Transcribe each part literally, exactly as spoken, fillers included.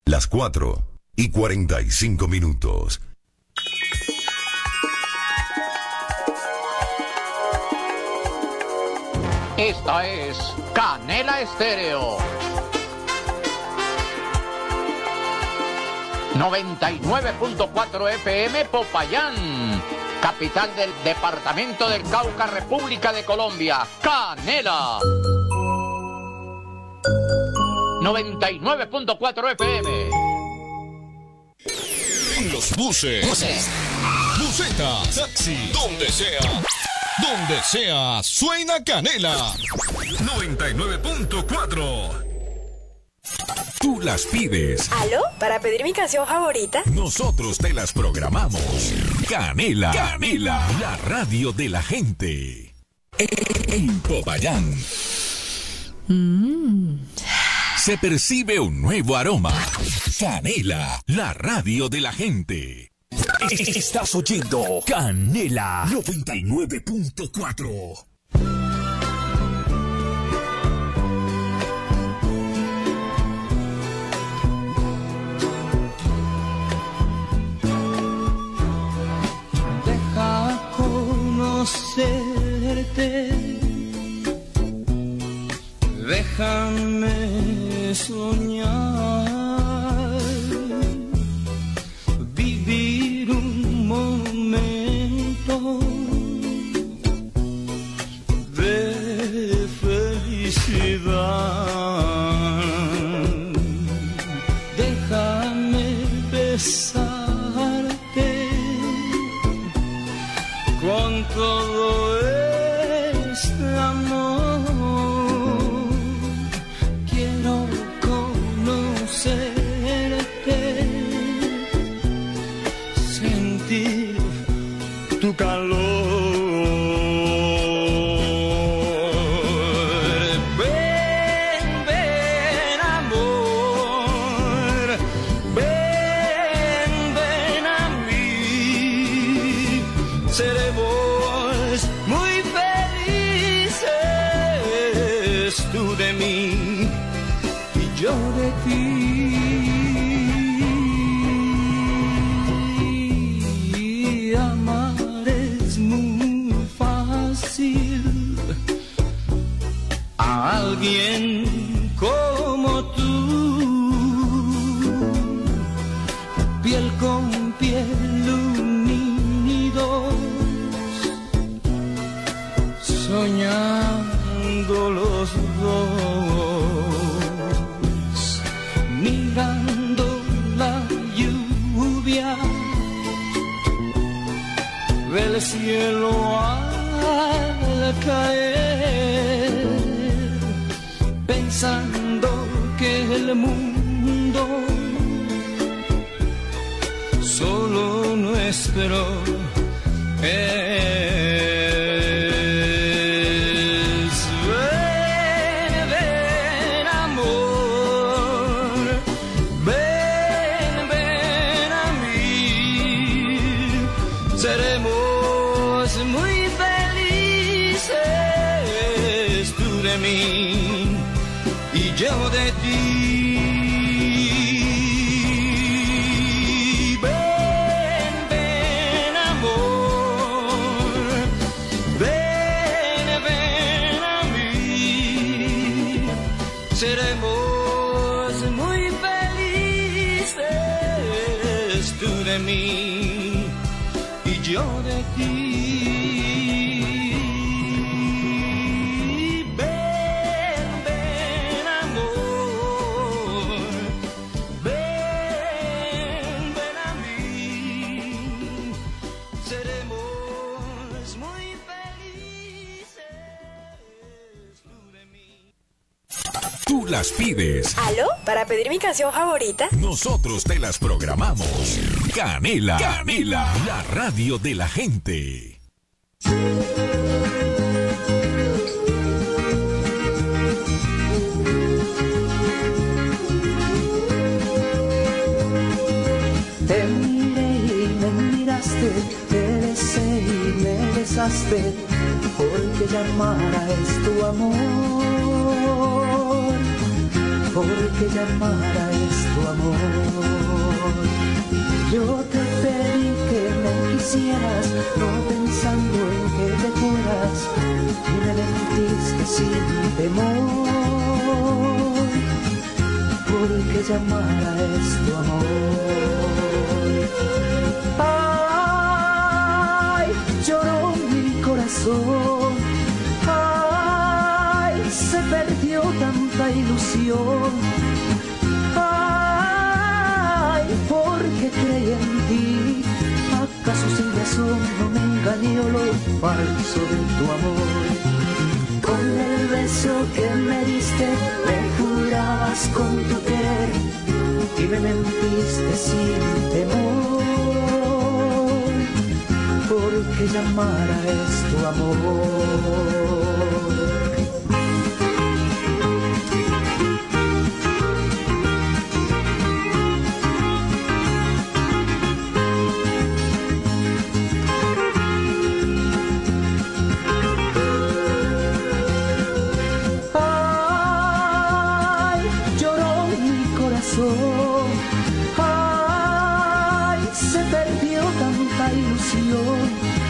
Las cuatro y cuarenta y cinco minutos. Esta es Canela Estéreo. noventa y nueve punto cuatro F M Popayán, capital del departamento del Cauca, República de Colombia. Canela. noventa y nueve punto cuatro F M. En los buses, buses, busetas, taxi, donde sea, donde sea, suena Canela. noventa y nueve punto cuatro. Tú las pides. ¿Aló? ¿Para pedir mi canción favorita? Nosotros te las programamos. Canela, Canela, la radio de la gente. En Popayán. Mmm. Se percibe un nuevo aroma. Canela, la radio de la gente. Estás oyendo Canela noventa y nueve punto cuatro. Deja conocerte. Déjame soñar, vivir un momento de felicidad. Déjame besarte con todo este amor. Tu calor, ven, ven amor, ven, ven a mí, seremos muy felices, tú de mí y yo de ti. Alguien como tú, piel con piel unidos, soñando los dos, mirando la lluvia del cielo al caer, pensando que el mundo solo nuestro es. Ven, ven amor, ven, ven a mí, seremos muy felices, tú de mí y yo de ti. Ven, ven amor, ven, ven a mí, seremos muy felices, tú de mí y yo de ti. Tú las pides. ¿Aló? ¿Para pedir mi canción favorita? Nosotros te las programamos. Canela, Canela, la radio de la gente. Te miré y me miraste, te besé y me besaste, porque llamara es tu amor, porque llamara es tu amor. amor. Yo te pedí que me quisieras, no pensando en que te fueras, y me mentiste sin temor, porque llamara es tu amor. Ay, lloró mi corazón, ay, se perdió tanta ilusión, ay, porque creí en ti, acaso sin razón no me engañó lo falso de tu amor. Con el beso que me diste me jurabas con tu querer y me mentiste sin temor, porque llamara es tu amor. Ay, se perdió tanta ilusión,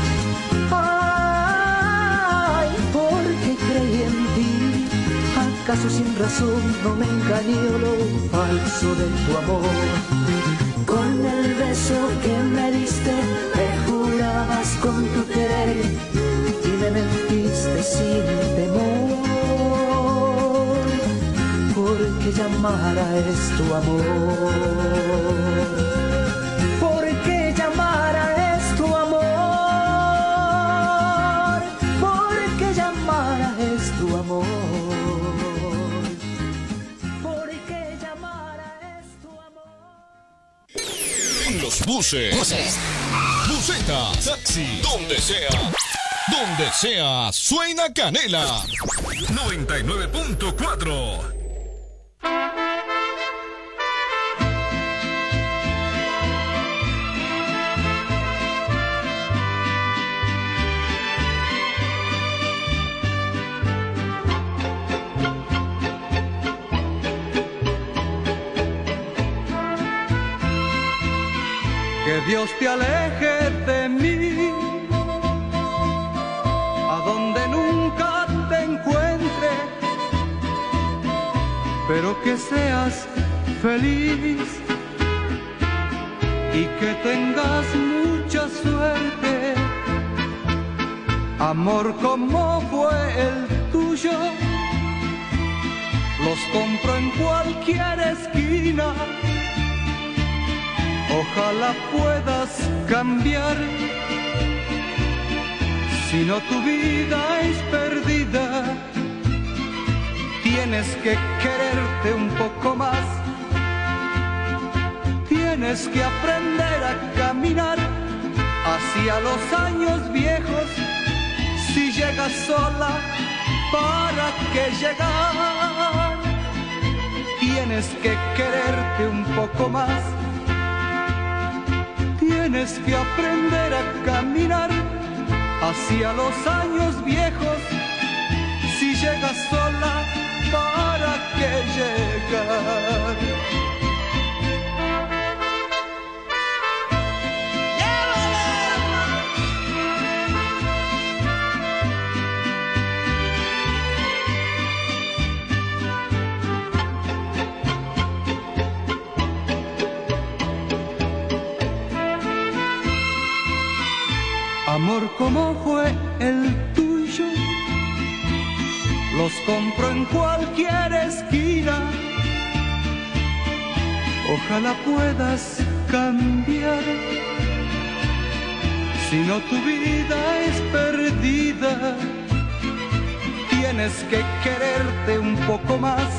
ay, porque creí en ti, acaso sin razón no me engañó lo falso de tu amor. Con el beso que me diste me jurabas con tu querer y me mentiste sin temor, porque llamara es tu amor, porque llamara es tu amor, porque llamara es tu amor, porque llamara es tu amor. En los buses, buses, buseta, taxi, donde sea, donde sea, suena Canela noventa y nueve punto cuatro. Que Dios te aleje de mí, a donde nunca te encuentre, pero que seas feliz y que tengas mucha suerte. Amor como fue el tuyo, los compro en cualquier esquina. Ojalá puedas cambiar, si no tu vida es perdida. Tienes que quererte un poco más, tienes que aprender a caminar hacia los años viejos. Si llegas sola, ¿para qué llegar? Tienes que quererte un poco más, tienes que aprender a caminar hacia los años viejos. Si llegas sola, ¿para qué llegar? Amor como fue el tuyo, los compro en cualquier esquina. Ojalá puedas cambiar, si no tu vida es perdida. Tienes que quererte un poco más,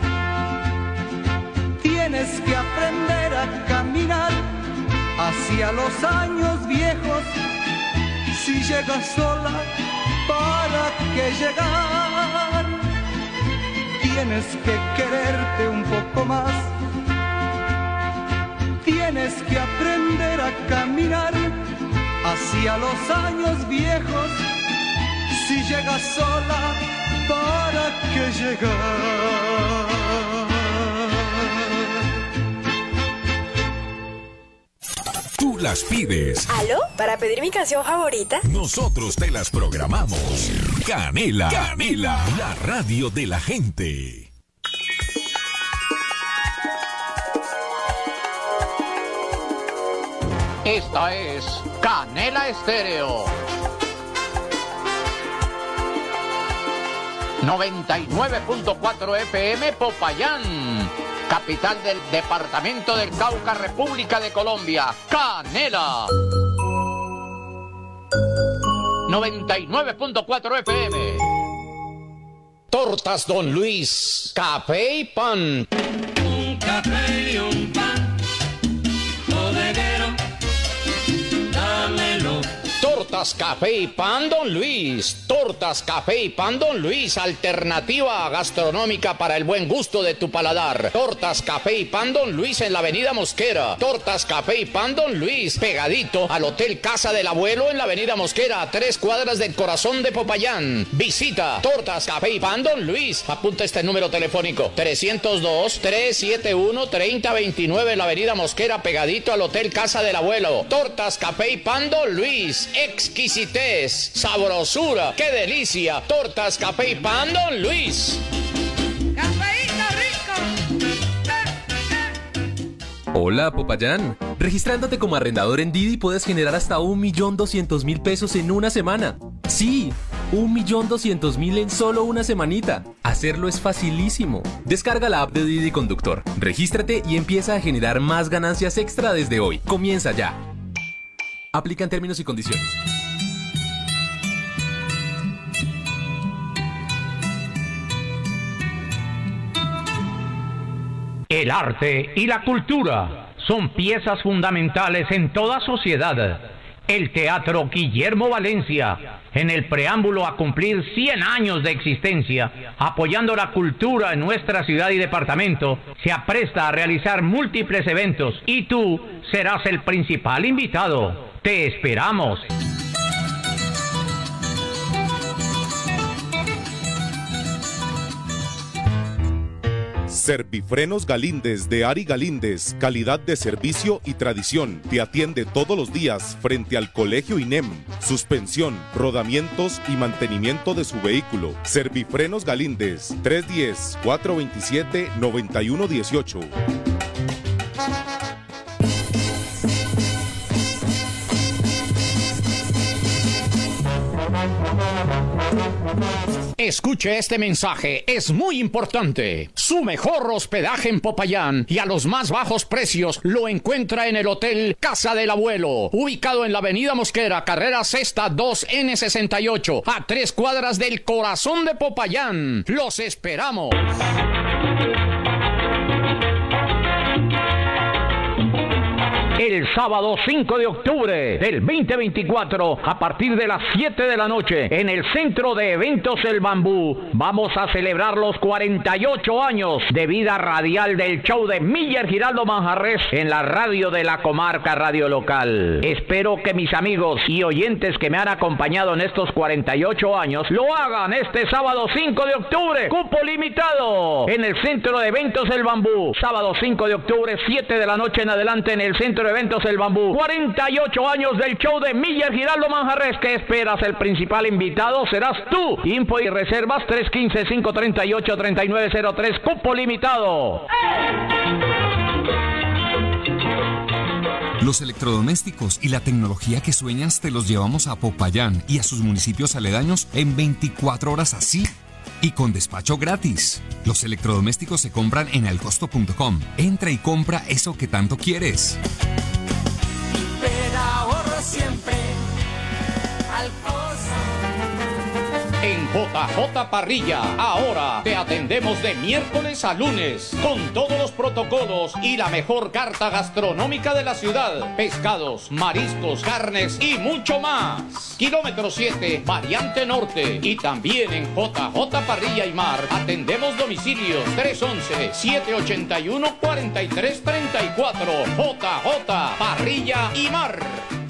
tienes que aprender a caminar hacia los años viejos. Si llegas sola, ¿para qué llegar? Tienes que quererte un poco más, tienes que aprender a caminar hacia los años viejos. Si llegas sola, ¿para qué llegar? las pides. ¿Aló? Para pedir mi canción favorita. Nosotros te las programamos. Canela, Canela, la radio de la gente. Esta es Canela Estéreo. noventa y nueve punto cuatro F M Popayán, capital del departamento del Cauca, República de Colombia. Canela. noventa y nueve punto cuatro F M. Tortas Don Luis, café y pan. Un café y un pan, bodeguero, dámelo. Tortas, café y pan Don Luis. Tortas, café y pan Don Luis. Alternativa gastronómica para el buen gusto de tu paladar. Tortas, café y pan Don Luis en la avenida Mosquera. Tortas, café y pan Don Luis. Pegadito al Hotel Casa del Abuelo en la avenida Mosquera, a tres cuadras del corazón de Popayán. Visita Tortas, café y pan Don Luis. Apunta este número telefónico. trescientos dos, trescientos setenta y uno, treinta veintinueve en la avenida Mosquera, pegadito al Hotel Casa del Abuelo. Tortas, café y pan Don Luis. Exquisitez, sabrosura, qué delicia. Tortas, café y pan Don Luis. ¡Cafeíto rico! Hola, Popayán. Registrándote como arrendador en Didi puedes generar hasta un millón doscientos mil pesos en una semana. Sí, un millón doscientos mil en solo una semanita. Hacerlo es facilísimo. Descarga la app de Didi Conductor, regístrate y empieza a generar más ganancias extra desde hoy. Comienza ya. Aplican términos y condiciones. El arte y la cultura son piezas fundamentales en toda sociedad. El Teatro Guillermo Valencia, en el preámbulo a cumplir cien años de existencia, apoyando la cultura en nuestra ciudad y departamento, se apresta a realizar múltiples eventos y tú serás el principal invitado. ¡Te esperamos! Servifrenos Galíndez de Ari Galíndez, calidad de servicio y tradición. Te atiende todos los días frente al Colegio I N E M. Suspensión, rodamientos y mantenimiento de su vehículo. Servifrenos Galíndez, tres uno cero, cuatro dos siete, nueve uno uno ocho. Escuche este mensaje, es muy importante. Su mejor hospedaje en Popayán y a los más bajos precios lo encuentra en el Hotel Casa del Abuelo, ubicado en la avenida Mosquera, carrera sexta dos N sesenta y ocho, a tres cuadras del corazón de Popayán. ¡Los esperamos! El sábado cinco de octubre del veinte veinticuatro, a partir de las siete de la noche, en el Centro de Eventos El Bambú, vamos a celebrar los cuarenta y ocho años de vida radial del show de Miller Giraldo Manjarres en la radio de la comarca radio local. Espero que mis amigos y oyentes que me han acompañado en estos cuarenta y ocho años lo hagan este sábado cinco de octubre, cupo limitado, en el Centro de Eventos El Bambú. Sábado cinco de octubre, siete de la noche en adelante, en el Centro de Eventos El Bambú. cuarenta y ocho años del show de Miller Giraldo Manjarres. ¿Qué esperas? El principal invitado serás tú. Info y reservas tres uno cinco, cinco tres ocho, tres nueve cero tres. Cupo limitado. Los electrodomésticos y la tecnología que sueñas te los llevamos a Popayán y a sus municipios aledaños en veinticuatro horas así. Y con despacho gratis. Los electrodomésticos se compran en alcosto punto com. Entra y compra eso que tanto quieres. Pero ahorro siempre al costo. En J J Parrilla, ahora te atendemos de miércoles a lunes, con todos los protocolos y la mejor carta gastronómica de la ciudad. Pescados, mariscos, carnes y mucho más. Kilómetro siete, variante norte. Y también en J J Parrilla y Mar atendemos domicilios tres once, siete ochenta y uno, cuarenta y tres treinta y cuatro. J J Parrilla y Mar.